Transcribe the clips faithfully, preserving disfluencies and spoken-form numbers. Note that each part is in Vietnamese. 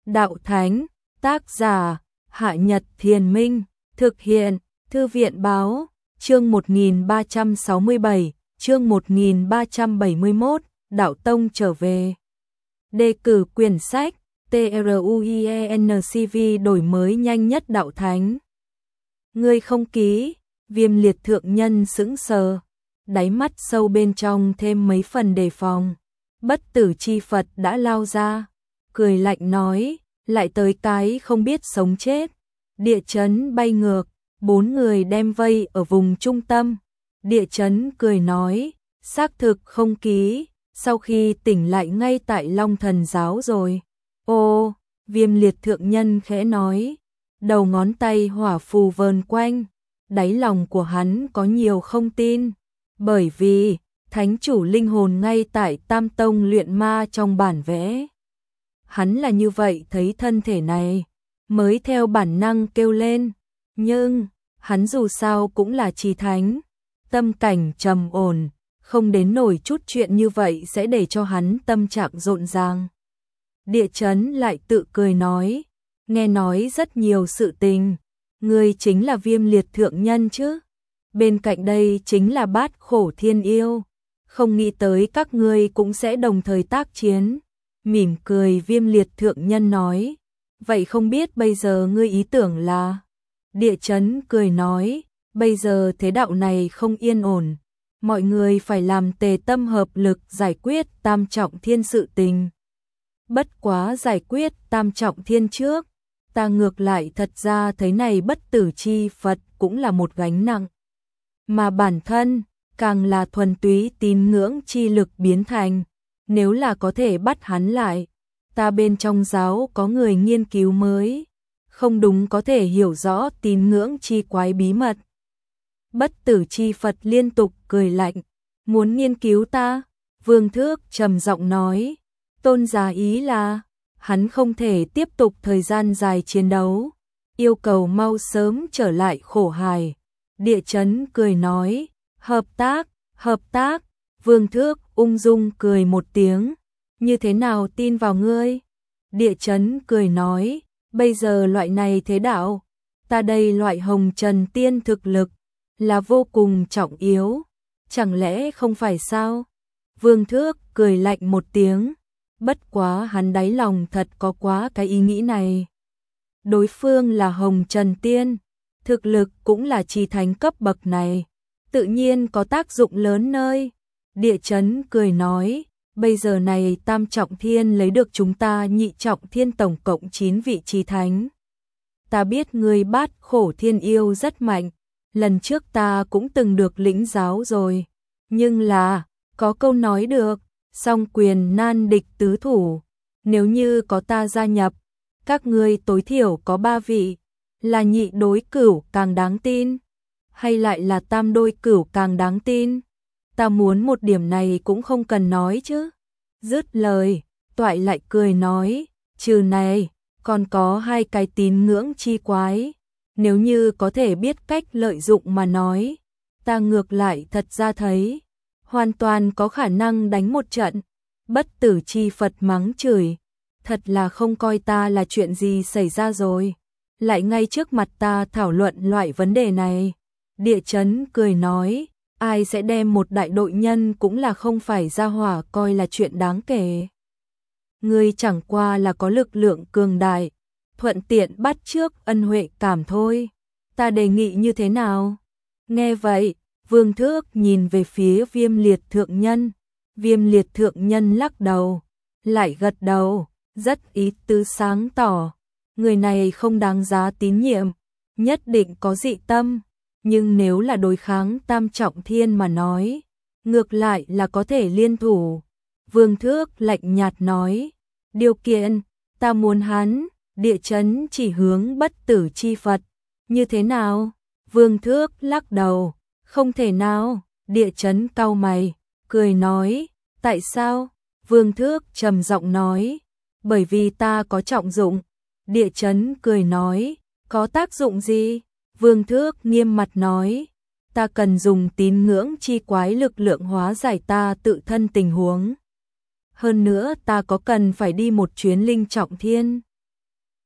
Đạo Thánh, tác giả, Hạ Nhật Thiền Minh, thực hiện, Thư viện Báo, chương một nghìn ba trăm sáu mươi bảy, chương một nghìn ba trăm bảy mươi mốt, Đạo Tông trở về. Đề cử quyển sách, TRUIENCV đổi mới nhanh nhất Đạo Thánh. Ngươi không ký, Viêm Liệt thượng nhân sững sờ, đáy mắt sâu bên trong thêm mấy phần đề phòng. Bất Tử Chi Phật đã lao ra, cười lạnh nói, lại tới cái không biết sống chết. Địa chấn bay ngược, bốn người đem vây ở vùng trung tâm. Địa chấn cười nói, xác thực không ký, sau khi tỉnh lại ngay tại Long Thần Giáo rồi. Ô, Viêm Liệt thượng nhân khẽ nói, đầu ngón tay hỏa phù vờn quanh, đáy lòng của hắn có nhiều không tin, bởi vì thánh chủ linh hồn ngay tại Tam Tông luyện ma trong bản vẽ. Hắn là như vậy thấy thân thể này, mới theo bản năng kêu lên, nhưng hắn dù sao cũng là chi thánh, tâm cảnh trầm ổn, không đến nổi chút chuyện như vậy sẽ để cho hắn tâm trạng rộn ràng. Địa chấn lại tự cười nói, nghe nói rất nhiều sự tình, ngươi chính là Viêm Liệt thượng nhân chứ, bên cạnh đây chính là Bát Khổ Thiên Yêu, không nghĩ tới các ngươi cũng sẽ đồng thời tác chiến. Mỉm cười Viêm Liệt thượng nhân nói, vậy không biết bây giờ ngươi ý tưởng là? Địa chấn cười nói, bây giờ thế đạo này không yên ổn, mọi người phải làm tề tâm hợp lực giải quyết tam trọng thiên sự tình. Bất quá giải quyết tam trọng thiên trước, ta ngược lại thật ra thấy này Bất Tử Chi Phật cũng là một gánh nặng, mà bản thân càng là thuần túy tín ngưỡng chi lực biến thành. Nếu là có thể bắt hắn lại, ta bên trong giáo có người nghiên cứu mới, không đúng có thể hiểu rõ tín ngưỡng chi quái bí mật. Bất Tử Chi Phật liên tục cười lạnh, muốn nghiên cứu ta? Vương Thước trầm giọng nói, tôn giả ý là, hắn không thể tiếp tục thời gian dài chiến đấu, yêu cầu mau sớm trở lại khổ hài. Địa chấn cười nói, hợp tác, hợp tác. Vương Thước ung dung cười một tiếng, như thế nào tin vào ngươi? Địa chấn cười nói, bây giờ loại này thế đạo, ta đây loại hồng trần tiên thực lực, là vô cùng trọng yếu, chẳng lẽ không phải sao? Vương Thước cười lạnh một tiếng, bất quá hắn đáy lòng thật có quá cái ý nghĩ này. Đối phương là hồng trần tiên, thực lực cũng là chi thánh cấp bậc này, tự nhiên có tác dụng lớn nơi. Địa chấn cười nói, bây giờ này tam trọng thiên lấy được chúng ta nhị trọng thiên tổng cộng chín vị chi thánh. Ta biết ngươi Bát Khổ Thiên Yêu rất mạnh, lần trước ta cũng từng được lĩnh giáo rồi, nhưng là, có câu nói được, song quyền nan địch tứ thủ, nếu như có ta gia nhập, các ngươi tối thiểu có ba vị, là nhị đối cửu càng đáng tin, hay lại là tam đôi cửu càng đáng tin? Ta muốn một điểm này cũng không cần nói chứ. Dứt lời, Toại lại cười nói, trừ này, còn có hai cái tín ngưỡng chi quái. Nếu như có thể biết cách lợi dụng mà nói, ta ngược lại thật ra thấy, hoàn toàn có khả năng đánh một trận. Bất Tử Chi Phật mắng chửi, thật là không coi ta là chuyện gì xảy ra rồi. Lại ngay trước mặt ta thảo luận loại vấn đề này. Địa chấn cười nói, ai sẽ đem một đại đội nhân cũng là không phải ra hỏa coi là chuyện đáng kể. Ngươi chẳng qua là có lực lượng cường đại, thuận tiện bắt trước ân huệ cảm thôi. Ta đề nghị như thế nào? Nghe vậy, Vương Thước nhìn về phía Viêm Liệt thượng nhân. Viêm Liệt thượng nhân lắc đầu, lại gật đầu, rất ý tứ sáng tỏ. Người này không đáng giá tín nhiệm, nhất định có dị tâm. Nhưng nếu là đối kháng tam trọng thiên mà nói, ngược lại là có thể liên thủ. Vương Thước lạnh nhạt nói, điều kiện, ta muốn hắn. Địa chấn chỉ hướng Bất Tử Chi Phật, như thế nào? Vương Thước lắc đầu, không thể nào. Địa chấn cau mày, cười nói, tại sao? Vương Thước trầm giọng nói, bởi vì ta có trọng dụng. Địa chấn cười nói, có tác dụng gì? Vương Thước nghiêm mặt nói, ta cần dùng tín ngưỡng chi quái lực lượng hóa giải ta tự thân tình huống. Hơn nữa ta có cần phải đi một chuyến linh trọng thiên.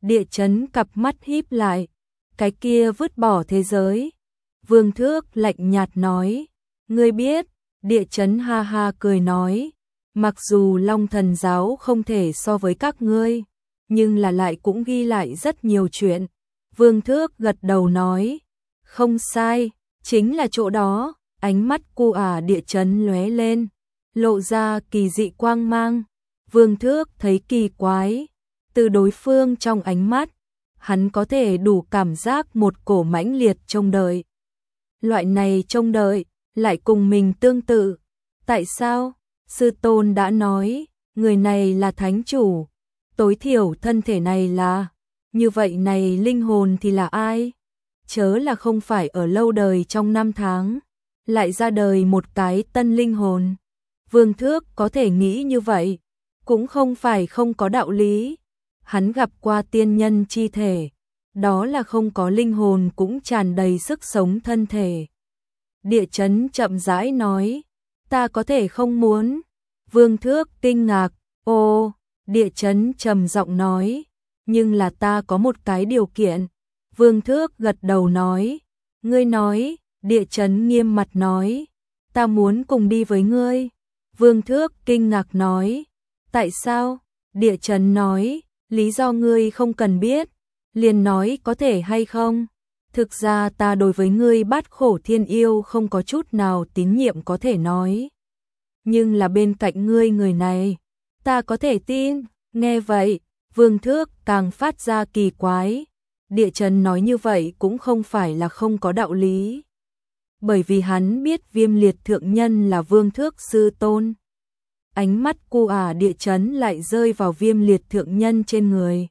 Địa chấn cặp mắt híp lại. Cái kia vứt bỏ thế giới. Vương Thước lạnh nhạt nói. Ngươi biết, địa chấn ha ha cười nói. Mặc dù Long Thần giáo không thể so với các ngươi, nhưng là lại cũng ghi lại rất nhiều chuyện. Vương Thước gật đầu nói. Không sai, chính là chỗ đó. Ánh mắt cu ả địa chấn lóe lên, lộ ra kỳ dị quang mang. Vương Thước thấy kỳ quái. Từ đối phương trong ánh mắt, hắn có thể đủ cảm giác một cổ mãnh liệt trông đợi. Loại này trông đợi, lại cùng mình tương tự. Tại sao? Sư tôn đã nói, người này là thánh chủ. Tối thiểu thân thể này là, như vậy này linh hồn thì là ai? Chớ là không phải ở lâu đời trong năm tháng, lại ra đời một cái tân linh hồn. Vương Thước có thể nghĩ như vậy, cũng không phải không có đạo lý. Hắn gặp qua tiên nhân chi thể, đó là không có linh hồn cũng tràn đầy sức sống thân thể. Địa chấn chậm rãi nói, ta có thể không muốn. Vương Thước kinh ngạc, ô, địa chấn trầm giọng nói, nhưng là ta có một cái điều kiện. Vương Thước gật đầu nói, ngươi nói, địa chấn nghiêm mặt nói, ta muốn cùng đi với ngươi. Vương Thước kinh ngạc nói, tại sao? Địa chấn nói, lý do ngươi không cần biết, liền nói có thể hay không. Thực ra ta đối với ngươi Bát Khổ Thiên Yêu không có chút nào tín nhiệm có thể nói. Nhưng là bên cạnh ngươi người này, ta có thể tin. Nghe vậy, Vương Thước càng phát ra kỳ quái. Địa chấn nói như vậy cũng không phải là không có đạo lý. Bởi vì hắn biết Viêm Liệt thượng nhân là Vương Thước sư tôn. Ánh mắt cu ả địa chấn lại rơi vào Viêm Liệt thượng nhân trên người.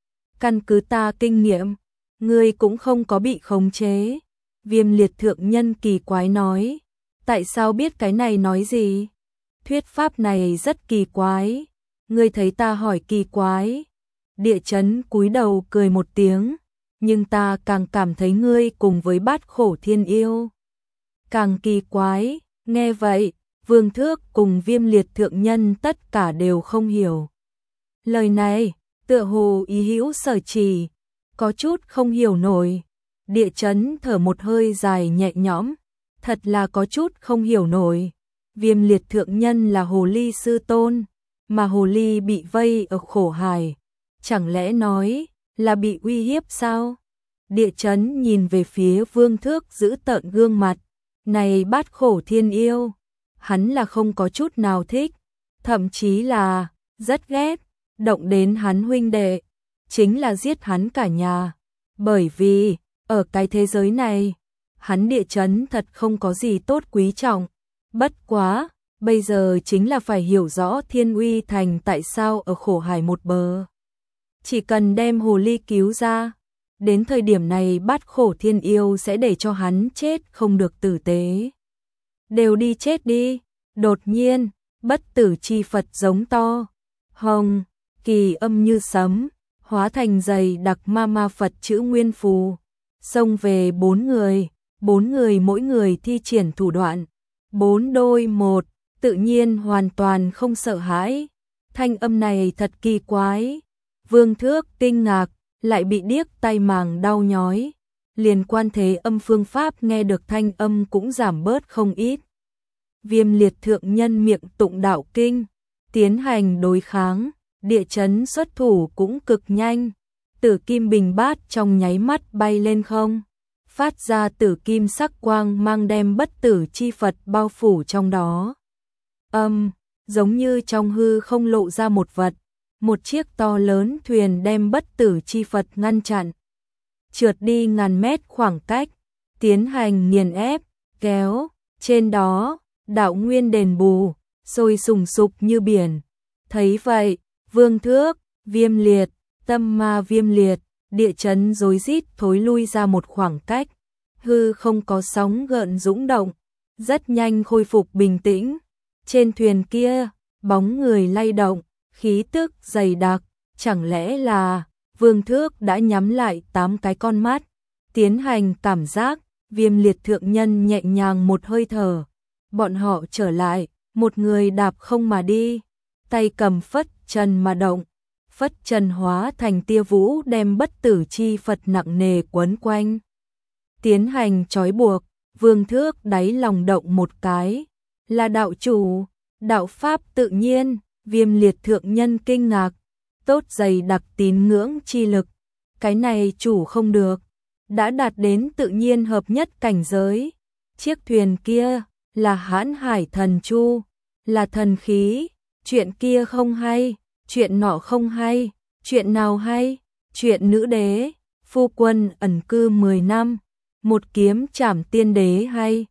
Căn cứ ta kinh nghiệm, ngươi cũng không có bị khống chế. Viêm Liệt thượng nhân kỳ quái nói, tại sao biết cái này nói gì? Thuyết pháp này rất kỳ quái, ngươi thấy ta hỏi kỳ quái. Địa chấn cúi đầu cười một tiếng, nhưng ta càng cảm thấy ngươi cùng với Bát Khổ Thiên Yêu càng kỳ quái. Nghe vậy, Vương Thước cùng Viêm Liệt thượng nhân tất cả đều không hiểu. Lời này, tựa hồ ý hữu sở chỉ, có chút không hiểu nổi. Địa chấn thở một hơi dài nhẹ nhõm, thật là có chút không hiểu nổi. Viêm Liệt thượng nhân là hồ ly sư tôn, mà hồ ly bị vây ở khổ hải, chẳng lẽ nói là bị uy hiếp sao? Địa chấn nhìn về phía Vương Thước giữ tợn gương mặt, này Bát Khổ Thiên Yêu, hắn là không có chút nào thích, thậm chí là rất ghét, động đến hắn huynh đệ, chính là giết hắn cả nhà. Bởi vì, ở cái thế giới này, hắn địa chấn thật không có gì tốt quý trọng. Bất quá, bây giờ chính là phải hiểu rõ Thiên Uy Thành tại sao ở khổ hải một bờ. Chỉ cần đem hồ ly cứu ra, đến thời điểm này Bát Khổ Thiên Yêu sẽ để cho hắn chết không được tử tế. Đều đi chết đi. Đột nhiên, Bất Tử Chi Phật giống to. Hồng, kỳ âm như sấm, hóa thành dày đặc ma ma Phật chữ nguyên phù. Xông về bốn người, bốn người mỗi người thi triển thủ đoạn. Bốn đôi một, tự nhiên hoàn toàn không sợ hãi. Thanh âm này thật kỳ quái. Vương Thước kinh ngạc, lại bị điếc tai màng đau nhói. Liên quan thế âm phương pháp nghe được thanh âm cũng giảm bớt không ít. Viêm Liệt thượng nhân miệng tụng đạo kinh, tiến hành đối kháng, địa chấn xuất thủ cũng cực nhanh. Tử kim bình bát trong nháy mắt bay lên không, phát ra tử kim sắc quang mang đem Bất Tử Chi Phật bao phủ trong đó. Âm, giống như trong hư không lộ ra một vật, một chiếc to lớn thuyền đem Bất Tử Chi Phật ngăn chặn. Trượt đi ngàn mét khoảng cách, tiến hành nghiền ép, kéo, trên đó, đạo nguyên đền bù, sôi sùng sục như biển. Thấy vậy, Vương Thước, Viêm Liệt, Tâm Ma Viêm Liệt, địa chấn rối rít thối lui ra một khoảng cách. Hư không có sóng gợn dũng động, rất nhanh khôi phục bình tĩnh. Trên thuyền kia, bóng người lay động, khí tức dày đặc, chẳng lẽ là Vương Thước đã nhắm lại tám cái con mắt, tiến hành cảm giác. Viêm Liệt thượng nhân nhẹ nhàng một hơi thở, bọn họ trở lại, một người đạp không mà đi, tay cầm phất trần mà động, phất trần hóa thành tia vũ đem bất tử chi Phật nặng nề quấn quanh. Tiến hành trói buộc, Vương Thước đáy lòng động một cái, là đạo chủ, đạo pháp tự nhiên, Viêm Liệt thượng nhân kinh ngạc, tốt dày đặc tín ngưỡng chi lực, cái này chủ không được, đã đạt đến tự nhiên hợp nhất cảnh giới. Chiếc thuyền kia là Hãn Hải thần chu, là thần khí, chuyện kia không hay, chuyện nọ không hay, chuyện nào hay, chuyện nữ đế, phu quân ẩn cư mười năm, một kiếm trảm tiên đế hay.